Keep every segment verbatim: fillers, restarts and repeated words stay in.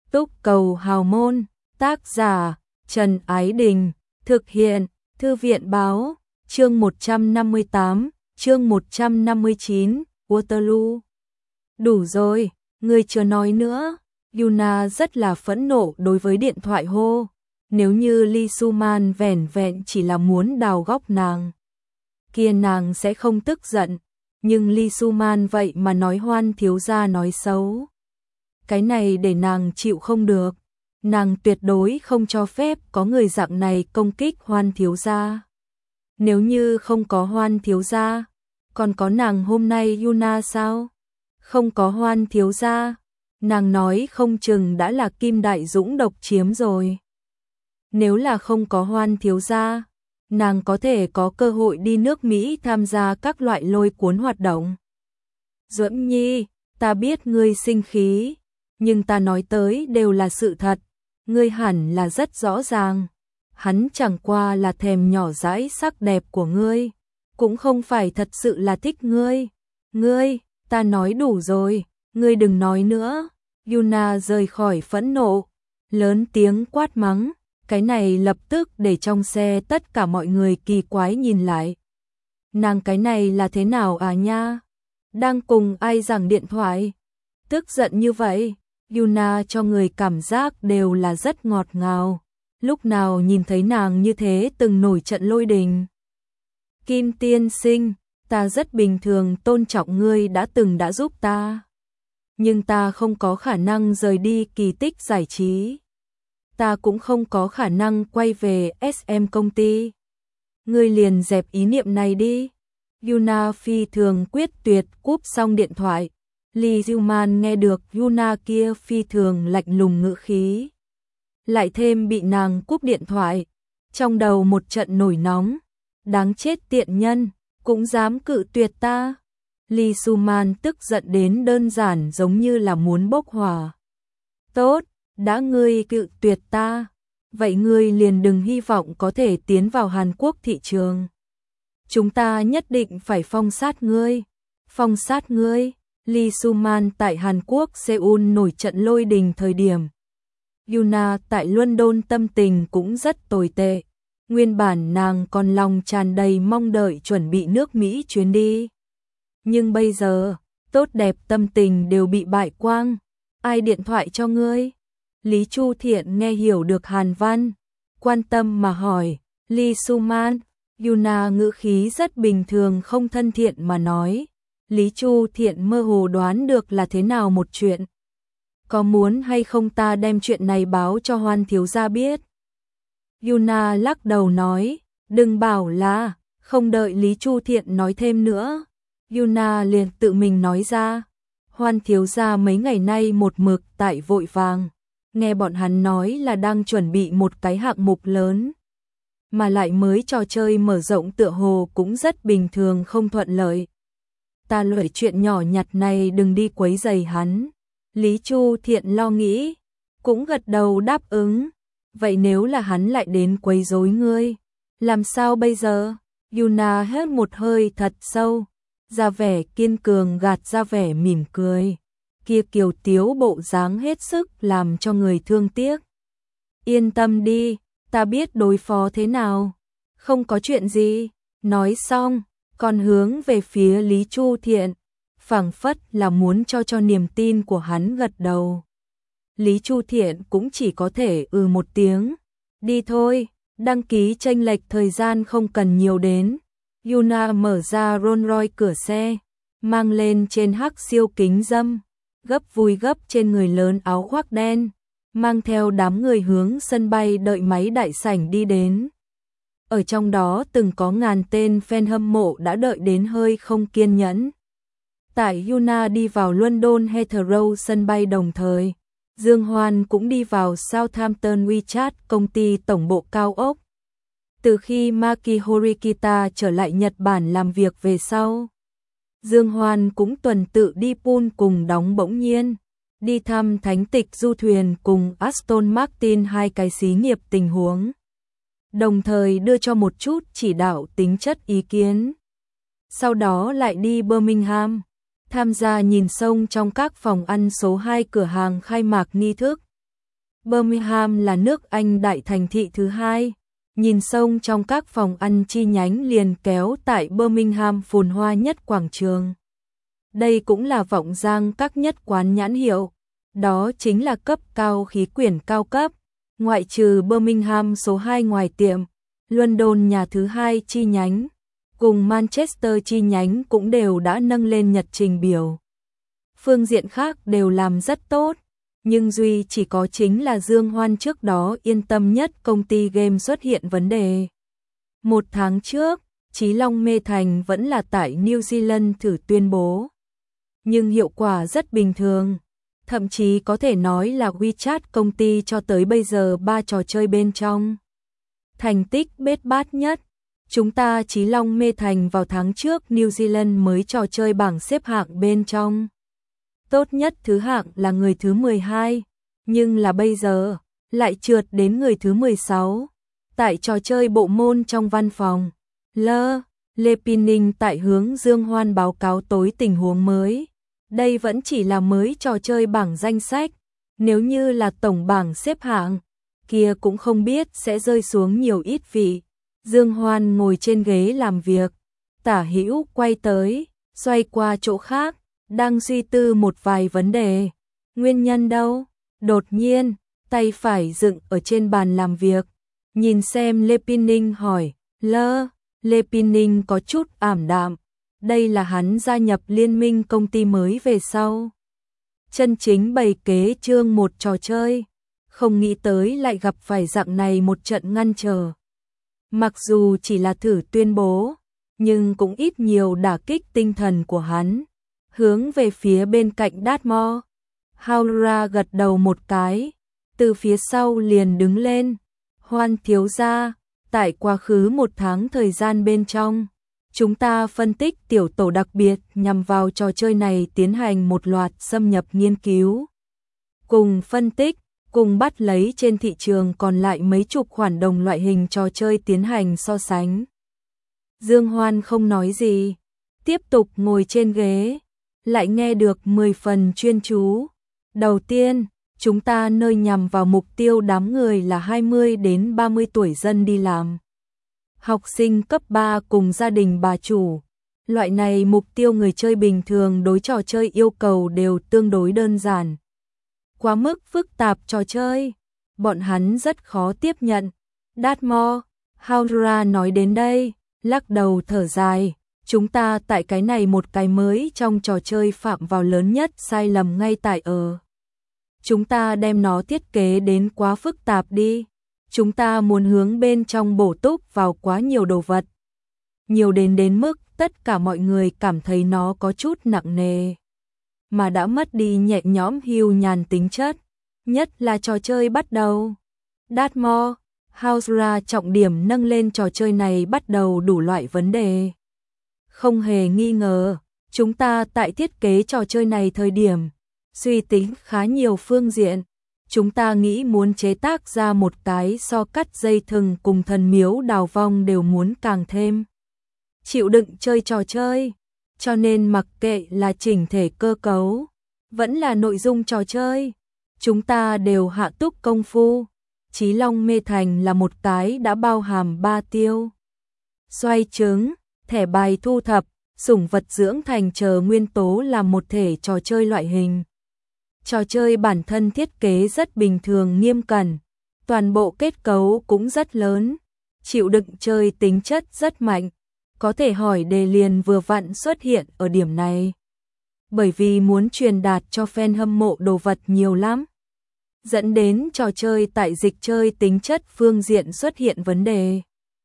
Túc Cầu Hào Môn, tác giả Trần Ái Đình, thực hiện Thư viện Báo, chương một trăm năm mươi tám, chương một trăm năm mươi chín, Waterloo. Đủ rồi, ngươi chưa nói nữa. Yuna rất là phẫn nộ đối với điện thoại hô. Nếu như Lee Suman vẻn vẹn chỉ là muốn đào góc nàng, kia nàng sẽ không tức giận. Nhưng Lee Suman vậy mà nói Hoan thiếu gia nói xấu. Cái này để nàng chịu không được. Nàng tuyệt đối không cho phép có người dạng này công kích Hoan thiếu gia. Nếu như không có Hoan thiếu gia, còn có nàng hôm nay Yuna sao? Không có Hoan thiếu gia, nàng nói không chừng đã là Kim Đại Dũng độc chiếm rồi. Nếu là không có Hoan thiếu gia, nàng có thể có cơ hội đi nước Mỹ tham gia các loại lôi cuốn hoạt động. Duẫn Nhi, ta biết ngươi sinh khí, nhưng ta nói tới đều là sự thật, ngươi hẳn là rất rõ ràng. Hắn chẳng qua là thèm nhỏ dãi sắc đẹp của ngươi, cũng không phải thật sự là thích ngươi. Ngươi, ta nói đủ rồi, ngươi đừng nói nữa. Yuna rời khỏi phẫn nộ, lớn tiếng quát mắng. Cái này lập tức để trong xe tất cả mọi người kỳ quái nhìn lại. Nàng cái này là thế nào à nha? Đang cùng ai giảng điện thoại? Tức giận như vậy, Yuna cho người cảm giác đều là rất ngọt ngào. Lúc nào nhìn thấy nàng như thế từng nổi trận lôi đình. Kim tiên sinh, ta rất bình thường tôn trọng ngươi đã từng đã giúp ta. Nhưng ta không có khả năng rời đi Kỳ Tích giải trí. Ta cũng không có khả năng quay về ét em công ty. Ngươi liền dẹp ý niệm này đi. Yuna phi thường quyết tuyệt cúp xong điện thoại. Lee Suman nghe được Yuna kia phi thường lạnh lùng ngữ khí. Lại thêm bị nàng cúp điện thoại. Trong đầu một trận nổi nóng. Đáng chết tiện nhân, cũng dám cự tuyệt ta. Lee Suman tức giận đến đơn giản giống như là muốn bốc hỏa. Tốt, đã ngươi cự tuyệt ta, vậy ngươi liền đừng hy vọng có thể tiến vào Hàn Quốc thị trường. Chúng ta nhất định phải phong sát ngươi. Phong sát ngươi. Lee Suman tại Hàn Quốc Seoul nổi trận lôi đình thời điểm. Yuna tại London tâm tình cũng rất tồi tệ. Nguyên bản nàng còn lòng tràn đầy mong đợi chuẩn bị nước Mỹ chuyến đi. Nhưng bây giờ, tốt đẹp tâm tình đều bị bại quang. Ai điện thoại cho ngươi? Lý Chu Thiện nghe hiểu được Hàn văn, quan tâm mà hỏi. Lee Suman. Yuna ngữ khí rất bình thường không thân thiện mà nói. Lý Chu Thiện mơ hồ đoán được là thế nào một chuyện. Có muốn hay không ta đem chuyện này báo cho Hoan thiếu gia biết? Yuna lắc đầu nói, đừng bảo là. Không đợi Lý Chu Thiện nói thêm nữa, Yuna liền tự mình nói ra. Hoan thiếu gia mấy ngày nay một mực tại vội vàng. Nghe bọn hắn nói là đang chuẩn bị một cái hạng mục lớn. Mà lại mới trò chơi mở rộng tựa hồ cũng rất bình thường không thuận lợi. Ta lợi chuyện nhỏ nhặt này đừng đi quấy rầy hắn. Lý Chu Thiện lo nghĩ, cũng gật đầu đáp ứng. Vậy nếu là hắn lại đến quấy rối ngươi, làm sao bây giờ? Yuna hít một hơi thật sâu, ra vẻ kiên cường gạt ra vẻ mỉm cười. Kia kiều tiếu bộ dáng hết sức làm cho người thương tiếc. Yên tâm đi, ta biết đối phó thế nào. Không có chuyện gì. Nói xong, còn hướng về phía Lý Chu Thiện, phảng phất là muốn cho cho niềm tin của hắn gật đầu. Lý Chu Thiện cũng chỉ có thể ừ một tiếng. Đi thôi, đăng ký chênh lệch thời gian không cần nhiều đến. Yuna mở ra Rolls Royce cửa xe, mang lên trên hắc siêu kính râm, gấp vui gấp trên người lớn áo khoác đen, mang theo đám người hướng sân bay đợi máy đại sảnh đi đến. Ở trong đó từng có ngàn tên fan hâm mộ đã đợi đến hơi không kiên nhẫn. Tại Yuna đi vào London Heathrow sân bay đồng thời, Dương Hoan cũng đi vào Southampton WeChat công ty tổng bộ cao ốc. Từ khi Maki Horikita trở lại Nhật Bản làm việc về sau, Dương Hoan cũng tuần tự đi pool cùng đóng bỗng nhiên, đi thăm thánh tịch du thuyền cùng Aston Martin hai cái xí nghiệp tình huống. Đồng thời đưa cho một chút chỉ đạo tính chất ý kiến. Sau đó lại đi Birmingham, tham gia nhìn sông trong các phòng ăn số hai cửa hàng khai mạc nghi thức. Birmingham là nước Anh đại thành thị thứ hai, nhìn sông trong các phòng ăn chi nhánh liền kéo tại Birmingham phồn hoa nhất quảng trường. Đây cũng là vọng giang các nhất quán nhãn hiệu, đó chính là cấp cao khí quyển cao cấp, ngoại trừ Birmingham số hai ngoài tiệm, London nhà thứ hai chi nhánh, cùng Manchester chi nhánh cũng đều đã nâng lên nhật trình biểu. Phương diện khác đều làm rất tốt, nhưng duy chỉ có chính là Dương Hoan trước đó yên tâm nhất công ty game xuất hiện vấn đề. Một tháng trước, Chí Long Mê Thành vẫn là tại New Zealand thử tuyên bố, nhưng hiệu quả rất bình thường. Thậm chí có thể nói là WeChat công ty cho tới bây giờ ba trò chơi bên trong thành tích bết bát nhất. Chúng ta Chí Long Mê Thành vào tháng trước New Zealand mới trò chơi bảng xếp hạng bên trong tốt nhất thứ hạng là người thứ mười hai, nhưng là bây giờ lại trượt đến người thứ mười sáu. Tại trò chơi bộ môn trong văn phòng, L. Lê Pinning tại hướng Dương Hoan báo cáo tối tình huống mới. Đây vẫn chỉ là mới trò chơi bảng danh sách, nếu như là tổng bảng xếp hạng, kia cũng không biết sẽ rơi xuống nhiều ít vị. Dương Hoan ngồi trên ghế làm việc, Tả Hữu quay tới, xoay qua chỗ khác, đang suy tư một vài vấn đề. Nguyên nhân đâu? Đột nhiên, tay phải dựng ở trên bàn làm việc, nhìn xem Lê Pinning hỏi, Lơ, Lê Pinning có chút ảm đạm. Đây là hắn gia nhập liên minh công ty mới về sau. Chân chính bày kế trương một trò chơi, không nghĩ tới lại gặp phải dạng này một trận ngăn trở. Mặc dù chỉ là thử tuyên bố, nhưng cũng ít nhiều đả kích tinh thần của hắn. Hướng về phía bên cạnh Dartmoor, Haura gật đầu một cái, từ phía sau liền đứng lên. Hoan thiếu gia, tại quá khứ một tháng thời gian bên trong, chúng ta phân tích tiểu tổ đặc biệt nhằm vào trò chơi này tiến hành một loạt xâm nhập nghiên cứu. Cùng phân tích, cùng bắt lấy trên thị trường còn lại mấy chục khoản đồng loại hình trò chơi tiến hành so sánh. Dương Hoan không nói gì, tiếp tục ngồi trên ghế, lại nghe được mười phần chuyên chú. Đầu tiên, chúng ta nơi nhằm vào mục tiêu đám người là hai mươi đến ba mươi tuổi dân đi làm. Học sinh cấp ba cùng gia đình bà chủ. Loại này mục tiêu người chơi bình thường đối trò chơi yêu cầu đều tương đối đơn giản. Quá mức phức tạp trò chơi, bọn hắn rất khó tiếp nhận. Dartmoor, Haura nói đến đây, lắc đầu thở dài. Chúng ta tại cái này một cái mới trong trò chơi phạm vào lớn nhất sai lầm ngay tại ở. Chúng ta đem nó thiết kế đến quá phức tạp đi. Chúng ta muốn hướng bên trong bổ túc vào quá nhiều đồ vật. Nhiều đến đến mức tất cả mọi người cảm thấy nó có chút nặng nề. Mà đã mất đi nhẹ nhõm hưu nhàn tính chất. Nhất là trò chơi bắt đầu. Dartmoor, Haura trọng điểm nâng lên trò chơi này bắt đầu đủ loại vấn đề. Không hề nghi ngờ, chúng ta tại thiết kế trò chơi này thời điểm, suy tính khá nhiều phương diện. Chúng ta nghĩ muốn chế tác ra một cái so cắt dây thừng cùng thần miếu đào vong đều muốn càng thêm chịu đựng chơi trò chơi. Cho nên mặc kệ là chỉnh thể cơ cấu, vẫn là nội dung trò chơi, chúng ta đều hạ túc công phu. Chí Long Mê Thành là một cái đã bao hàm ba tiêu. Xoay trứng, thẻ bài thu thập, sủng vật dưỡng thành chờ nguyên tố là một thể trò chơi loại hình. Trò chơi bản thân thiết kế rất bình thường nghiêm cẩn, toàn bộ kết cấu cũng rất lớn, chịu đựng chơi tính chất rất mạnh. Có thể hỏi đề liền vừa vặn xuất hiện ở điểm này. Bởi vì muốn truyền đạt cho fan hâm mộ đồ vật nhiều lắm, dẫn đến trò chơi tại dịch chơi tính chất phương diện xuất hiện vấn đề.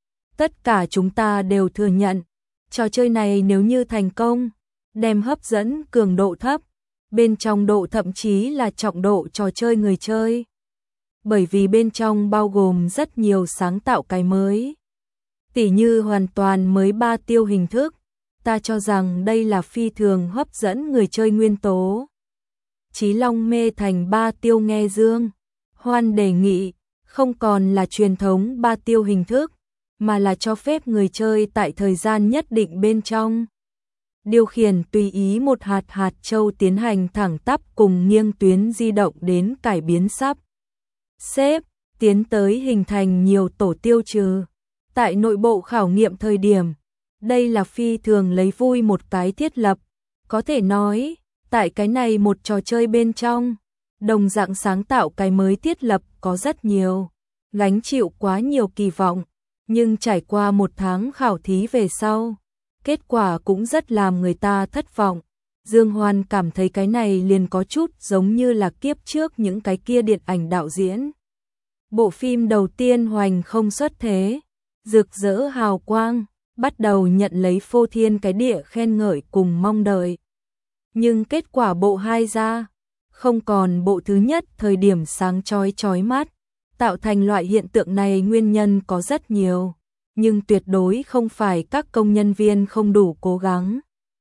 Tất cả chúng ta đều thừa nhận, trò chơi này nếu như thành công, đem hấp dẫn cường độ thấp, bên trong độ thậm chí là trọng độ trò chơi người chơi. Bởi vì bên trong bao gồm rất nhiều sáng tạo cái mới. Tỉ như hoàn toàn mới ba tiêu hình thức, ta cho rằng đây là phi thường hấp dẫn người chơi nguyên tố. Chí Long Mê Thành ba tiêu nghe Dương Hoan đề nghị, không còn là truyền thống ba tiêu hình thức, mà là cho phép người chơi tại thời gian nhất định bên trong điều khiển tùy ý một hạt hạt châu tiến hành thẳng tắp cùng nghiêng tuyến di động đến cải biến sắp xếp, tiến tới hình thành nhiều tổ tiêu trừ. Tại nội bộ khảo nghiệm thời điểm, đây là phi thường lấy vui một cái thiết lập. Có thể nói, tại cái này một trò chơi bên trong, đồng dạng sáng tạo cái mới thiết lập có rất nhiều, gánh chịu quá nhiều kỳ vọng, nhưng trải qua một tháng khảo thí về sau, kết quả cũng rất làm người ta thất vọng. Dương Hoan cảm thấy cái này liền có chút giống như là kiếp trước những cái kia điện ảnh đạo diễn. Bộ phim đầu tiên hoành không xuất thế, rực rỡ hào quang, bắt đầu nhận lấy phô thiên cái địa khen ngợi cùng mong đợi. Nhưng kết quả bộ hai ra, không còn bộ thứ nhất thời điểm sáng chói chói mắt, tạo thành loại hiện tượng này nguyên nhân có rất nhiều, nhưng tuyệt đối không phải các công nhân viên không đủ cố gắng.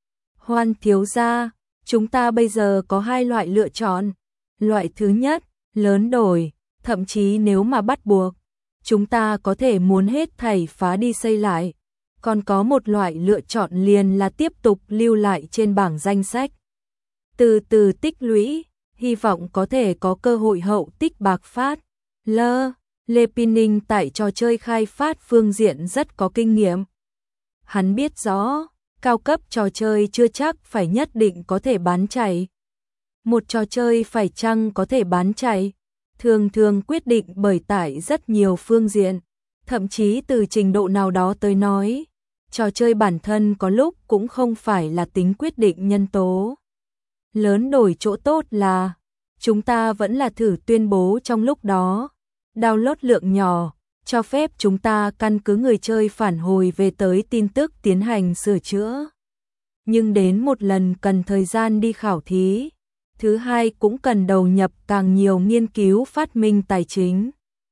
Hoan thiếu gia, chúng ta bây giờ có hai loại lựa chọn. Loại thứ nhất, lớn đổi, thậm chí nếu mà bắt buộc, chúng ta có thể muốn hết thảy phá đi xây lại. Còn có một loại lựa chọn liền là tiếp tục lưu lại trên bảng danh sách. Từ từ tích lũy, hy vọng có thể có cơ hội hậu tích bạc phát. Lơ, Lê Pining tại trò chơi khai phát phương diện rất có kinh nghiệm. Hắn biết rõ, cao cấp trò chơi chưa chắc phải nhất định có thể bán chạy. Một trò chơi phải chăng có thể bán chạy, thường thường quyết định bởi tại rất nhiều phương diện, thậm chí từ trình độ nào đó tới nói, trò chơi bản thân có lúc cũng không phải là tính quyết định nhân tố. Lớn đổi chỗ tốt là, chúng ta vẫn là thử tuyên bố trong lúc đó, download lượng nhỏ, cho phép chúng ta căn cứ người chơi phản hồi về tới tin tức tiến hành sửa chữa. Nhưng đến một lần cần thời gian đi khảo thí, thứ hai cũng cần đầu nhập càng nhiều nghiên cứu phát minh tài chính,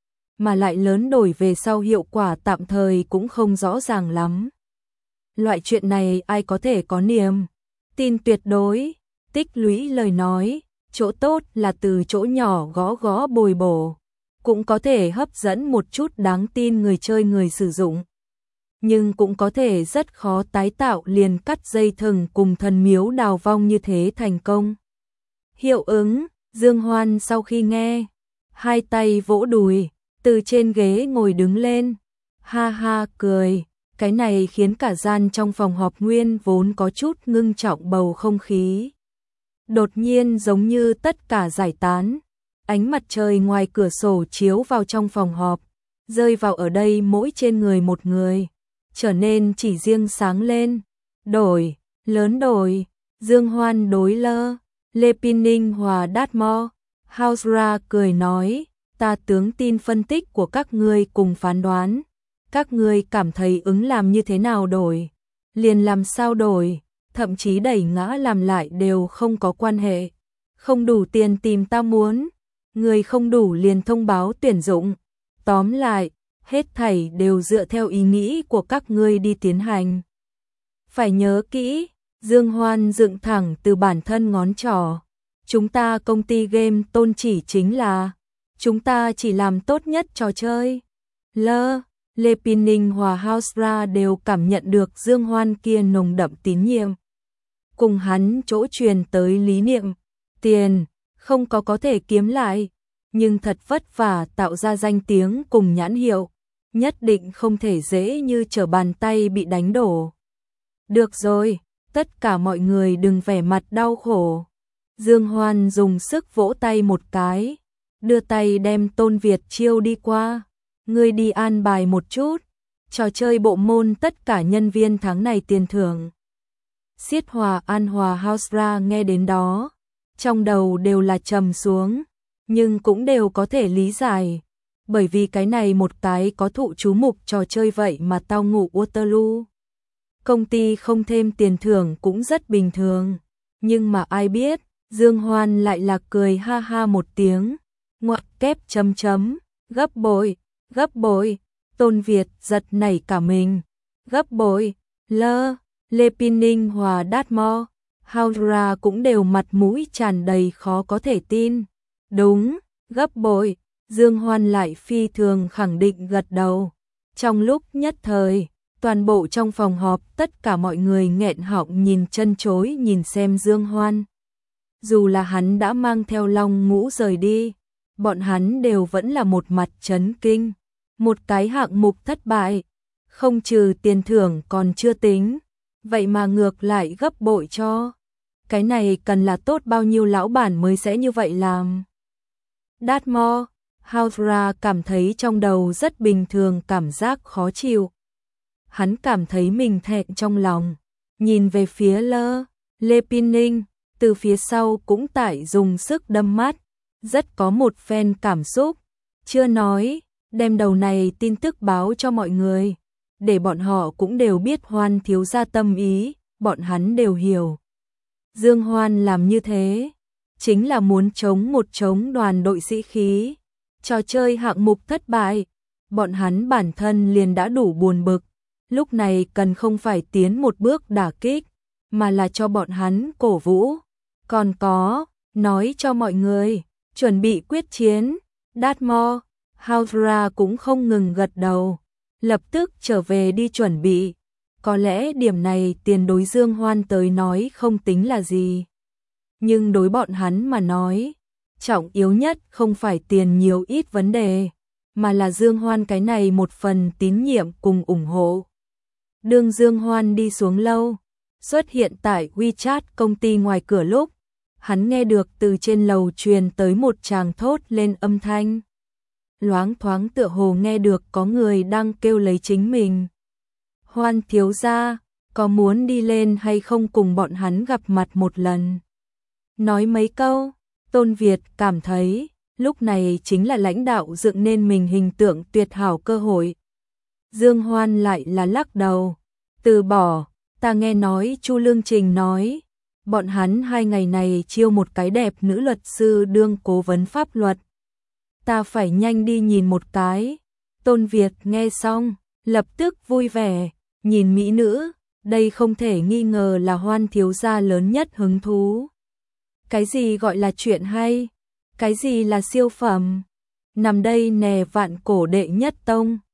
mà lại lớn đổi về sau hiệu quả tạm thời cũng không rõ ràng lắm. Loại chuyện này ai có thể có niềm tin tuyệt đối, tích lũy lời nói, chỗ tốt là từ chỗ nhỏ gõ gõ bồi bổ, cũng có thể hấp dẫn một chút đáng tin người chơi người sử dụng. Nhưng cũng có thể rất khó tái tạo liền cắt dây thừng cùng thần miếu đào vong như thế thành công. Hiệu ứng, Dương Hoan sau khi nghe, hai tay vỗ đùi, từ trên ghế ngồi đứng lên, ha ha cười, cái này khiến cả gian trong phòng họp nguyên vốn có chút ngưng trọng bầu không khí. Đột nhiên giống như tất cả giải tán, ánh mặt trời ngoài cửa sổ chiếu vào trong phòng họp, rơi vào ở đây mỗi trên người một người, trở nên chỉ riêng sáng lên. Đổi, lớn đổi, Dương Hoan đối Lơ, Lê Pining hòa Dartmoor, Hausra cười nói, ta tướng tin phân tích của các ngươi cùng phán đoán. Các ngươi cảm thấy ứng làm như thế nào đổi, liền làm sao đổi, thậm chí đẩy ngã làm lại đều không có quan hệ. Không đủ tiền tìm ta muốn, người không đủ liền thông báo tuyển dụng. Tóm lại, hết thảy đều dựa theo ý nghĩ của các ngươi đi tiến hành. Phải nhớ kỹ, Dương Hoan dựng thẳng từ bản thân ngón trỏ. Chúng ta công ty game tôn chỉ chính là, chúng ta chỉ làm tốt nhất trò chơi. Lơ, Lê Pining hòa Hausra đều cảm nhận được Dương Hoan kia nồng đậm tín nhiệm. Cùng hắn chỗ truyền tới lý niệm, tiền, không có có thể kiếm lại, nhưng thật vất vả tạo ra danh tiếng cùng nhãn hiệu, nhất định không thể dễ như trở bàn tay bị đánh đổ. Được rồi, tất cả mọi người đừng vẻ mặt đau khổ. Dương Hoan dùng sức vỗ tay một cái, đưa tay đem Tôn Việt Chiêu đi qua. Ngươi đi an bài một chút, trò chơi bộ môn tất cả nhân viên tháng này tiền thưởng. Siết Hòa An Hòa Hausra nghe đến đó, trong đầu đều là trầm xuống, nhưng cũng đều có thể lý giải, bởi vì cái này một cái có thụ chú mục trò chơi vậy mà tao ngủ Waterloo. Công ty không thêm tiền thưởng cũng rất bình thường, nhưng mà ai biết, Dương Hoan lại là cười ha ha một tiếng, ngoặc kép chấm chấm, gấp bội. Gấp bội, Tôn Việt giật nảy cả mình. Gấp bội, Lơ, Lê Pining hòa Dartmoor, Hausra cũng đều mặt mũi tràn đầy khó có thể tin. Đúng, gấp bội, Dương Hoan lại phi thường khẳng định gật đầu. Trong lúc nhất thời, toàn bộ trong phòng họp tất cả mọi người nghẹn họng nhìn chân chối nhìn xem Dương Hoan. Dù là hắn đã mang theo Long Ngũ rời đi, bọn hắn đều vẫn là một mặt chấn kinh. Một cái hạng mục thất bại, không trừ tiền thưởng còn chưa tính, vậy mà ngược lại gấp bội cho. Cái này cần là tốt bao nhiêu lão bản mới sẽ như vậy làm. Dartmoor, Hawthorne cảm thấy trong đầu rất bình thường cảm giác khó chịu. Hắn cảm thấy mình thẹn trong lòng, nhìn về phía Lơ, Lê Pinning, từ phía sau cũng tại dùng sức đâm mắt, rất có một phen cảm xúc. Chưa nói, đem đầu này tin tức báo cho mọi người, để bọn họ cũng đều biết Hoan thiếu gia tâm ý, bọn hắn đều hiểu. Dương Hoan làm như thế, chính là muốn chống một chống đoàn đội sĩ khí. Trò chơi hạng mục thất bại, bọn hắn bản thân liền đã đủ buồn bực, lúc này cần không phải tiến một bước đả kích, mà là cho bọn hắn cổ vũ. Còn có, nói cho mọi người, chuẩn bị quyết chiến. Dartmoor, Hawthorne cũng không ngừng gật đầu, lập tức trở về đi chuẩn bị. Có lẽ điểm này tiền đối Dương Hoan tới nói không tính là gì, nhưng đối bọn hắn mà nói, trọng yếu nhất không phải tiền nhiều ít vấn đề, mà là Dương Hoan cái này một phần tín nhiệm cùng ủng hộ. Đương Dương Hoan đi xuống lâu, xuất hiện tại WeChat công ty ngoài cửa lúc, hắn nghe được từ trên lầu truyền tới một tràng thốt lên âm thanh. Loáng thoáng tựa hồ nghe được có người đang kêu lấy chính mình. Hoan thiếu gia, có muốn đi lên hay không cùng bọn hắn gặp mặt một lần? Nói mấy câu, Tôn Việt cảm thấy, lúc này chính là lãnh đạo dựng nên mình hình tượng tuyệt hảo cơ hội. Dương Hoan lại là lắc đầu, từ bỏ, ta nghe nói Chu Lương Trình nói, bọn hắn hai ngày này chiêu một cái đẹp nữ luật sư đương cố vấn pháp luật. Ta phải nhanh đi nhìn một cái. Tôn Việt nghe xong, lập tức vui vẻ, nhìn mỹ nữ, đây không thể nghi ngờ là Hoan thiếu gia lớn nhất hứng thú. Cái gì gọi là chuyện hay? Cái gì là siêu phẩm? Nằm đây nè vạn cổ đệ nhất tông.